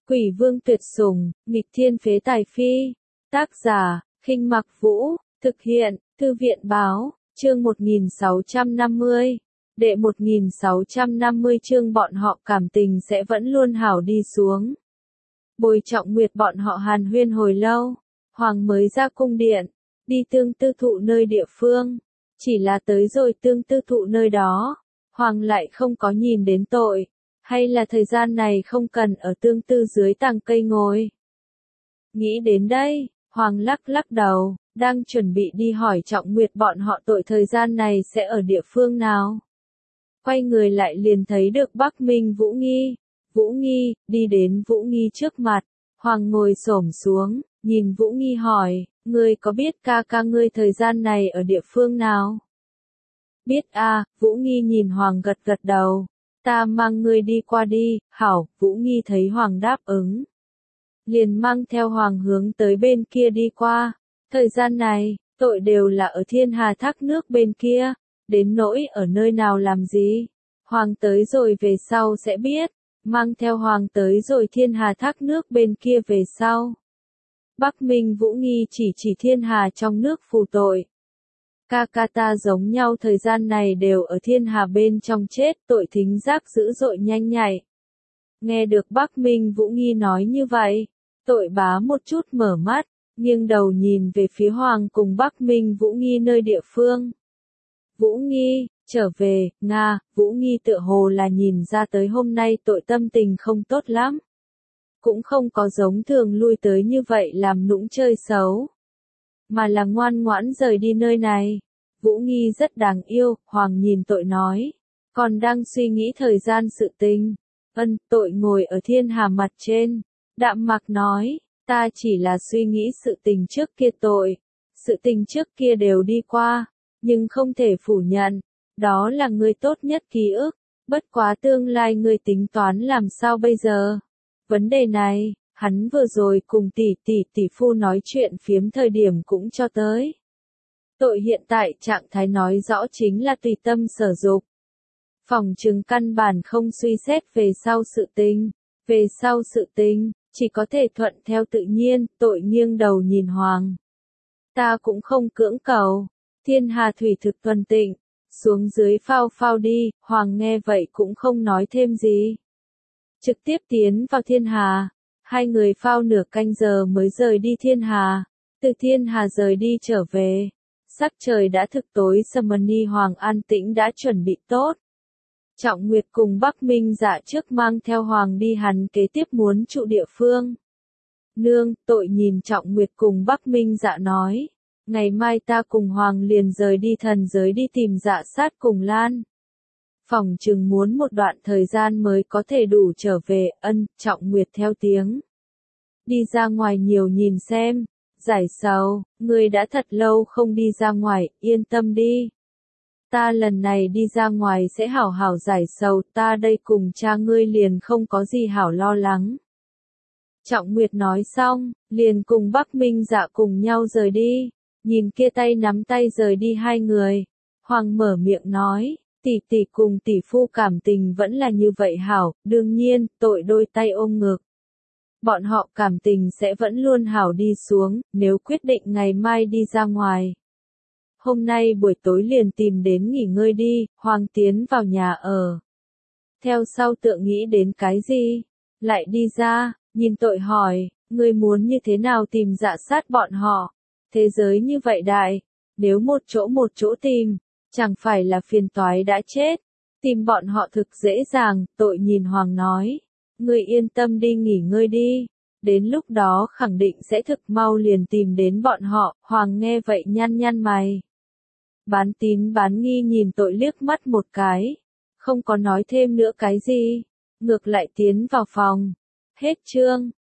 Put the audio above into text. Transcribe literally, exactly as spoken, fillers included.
Quỷ vương tuyệt sủng, nghịch thiên phế tài phi. Tác giả, Khinh Mặc Vũ, thực hiện, Thư viện báo, chương một nghìn sáu trăm năm mươi. Đệ một nghìn sáu trăm năm mươi chương bọn họ cảm tình sẽ vẫn luôn hảo đi xuống. Bồi Trọng Nguyệt bọn họ hàn huyên hồi lâu, Hoàng mới ra cung điện, đi tương tư thụ nơi địa phương. Chỉ là tới rồi tương tư thụ nơi đó, Hoàng lại không có nhìn đến tội, hay là thời gian này không cần ở tương tư dưới tàng cây ngồi. Nghĩ đến đây, Hoàng lắc lắc đầu, đang chuẩn bị đi hỏi Trọng Nguyệt bọn họ tội thời gian này sẽ ở địa phương nào. Quay người lại liền thấy được Bắc Minh Vũ Nghi. Vũ Nghi, đi đến Vũ Nghi trước mặt, Hoàng ngồi xổm xuống, nhìn Vũ Nghi hỏi, ngươi có biết ca ca ngươi thời gian này ở địa phương nào? Biết a, à, Vũ Nghi nhìn Hoàng gật gật đầu, ta mang ngươi đi qua đi. Hảo. Vũ Nghi thấy Hoàng đáp ứng, liền mang theo Hoàng hướng tới bên kia đi qua. Thời gian này, tội đều là ở Thiên Hà thác nước bên kia, đến nỗi ở nơi nào làm gì, Hoàng tới rồi về sau sẽ biết. Mang theo Hoàng tới rồi Thiên Hà thác nước bên kia về sau. Bắc Minh Vũ Nghi chỉ chỉ Thiên Hà trong nước phù tội. Ca ca ta giống nhau thời gian này đều ở Thiên Hà bên trong chết, tội thính giác dữ dội nhanh nhạy. Nghe được Bắc Minh Vũ Nghi nói như vậy, tội bá một chút mở mắt, nghiêng đầu nhìn về phía Hoàng cùng Bắc Minh Vũ Nghi nơi địa phương. Vũ Nghi, trở về, Nga. Vũ Nghi tựa hồ là nhìn ra tới hôm nay tội tâm tình không tốt lắm. Cũng không có giống thường lui tới như vậy làm nũng chơi xấu, mà là ngoan ngoãn rời đi nơi này. Vũ Nghi rất đáng yêu. Hoàng nhìn tội nói, còn đang suy nghĩ thời gian sự tình. Ân. Tội ngồi ở Thiên Hà mặt trên, đạm mặc nói, ta chỉ là suy nghĩ sự tình trước kia tội. Sự tình trước kia đều đi qua, nhưng không thể phủ nhận, đó là ngươi tốt nhất ký ức. Bất quá tương lai ngươi tính toán làm sao bây giờ? Vấn đề này, hắn vừa rồi cùng tỷ tỷ tỷ phu nói chuyện phiếm thời điểm cũng cho tới. Tội hiện tại trạng thái nói rõ chính là tùy tâm sở dục. Phòng trừng căn bản không suy xét về sau sự tình. Về sau sự tình, chỉ có thể thuận theo tự nhiên. Tội nghiêng đầu nhìn Hoàng. Ta cũng không cưỡng cầu. Thiên Hà thủy thực thuần tịnh, xuống dưới phao phao đi. Hoàng nghe vậy cũng không nói thêm gì, trực tiếp tiến vào Thiên Hà. Hai người phao nửa canh giờ mới rời đi Thiên Hà. Từ Thiên Hà rời đi trở về, sắc trời đã thực tối sầm. Hoàng an tĩnh đã chuẩn bị tốt. Trọng Nguyệt cùng Bắc Minh Dạ trước mang theo Hoàng đi hắn kế tiếp muốn trụ địa phương. Nương. Tội nhìn Trọng Nguyệt cùng Bắc Minh Dạ nói, ngày mai ta cùng Hoàng liền rời đi thần giới đi tìm Dạ Sát cùng Lan. Phòng chừng muốn một đoạn thời gian mới có thể đủ trở về. Ân. Trọng Nguyệt theo tiếng, đi ra ngoài nhiều nhìn xem, giải sầu, ngươi đã thật lâu không đi ra ngoài, yên tâm đi. Ta lần này đi ra ngoài sẽ hảo hảo giải sầu, ta đây cùng cha ngươi liền không có gì hảo lo lắng. Trọng Nguyệt nói xong, liền cùng Bắc Minh Dạ cùng nhau rời đi. Nhìn kia tay nắm tay rời đi hai người, Hoàng mở miệng nói, tỷ tỷ cùng tỷ phu cảm tình vẫn là như vậy hảo. Đương nhiên. Tội đôi tay ôm ngực, bọn họ cảm tình sẽ vẫn luôn hảo đi xuống. Nếu quyết định ngày mai đi ra ngoài, hôm nay buổi tối liền tìm đến nghỉ ngơi đi. Hoàng tiến vào nhà ở, theo sau tựa nghĩ đến cái gì, lại đi ra, nhìn tội hỏi, ngươi muốn như thế nào tìm Dạ Sát bọn họ? Thế giới như vậy đại, nếu một chỗ một chỗ tìm, chẳng phải là phiền toái đã chết. Tìm bọn họ thực dễ dàng. Tội nhìn Hoàng nói, ngươi yên tâm đi nghỉ ngơi đi, đến lúc đó khẳng định sẽ thực mau liền tìm đến bọn họ. Hoàng nghe vậy nhăn nhăn mày, bán tín bán nghi nhìn tội liếc mắt một cái, không có nói thêm nữa cái gì, ngược lại tiến vào phòng. Hết chương.